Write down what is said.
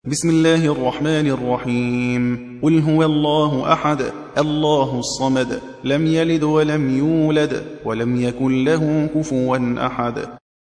بسم الله الرحمن الرحيم. قل هو الله أحد الله الصمد لم يلد ولم يولد ولم يكن له كفوا أحد.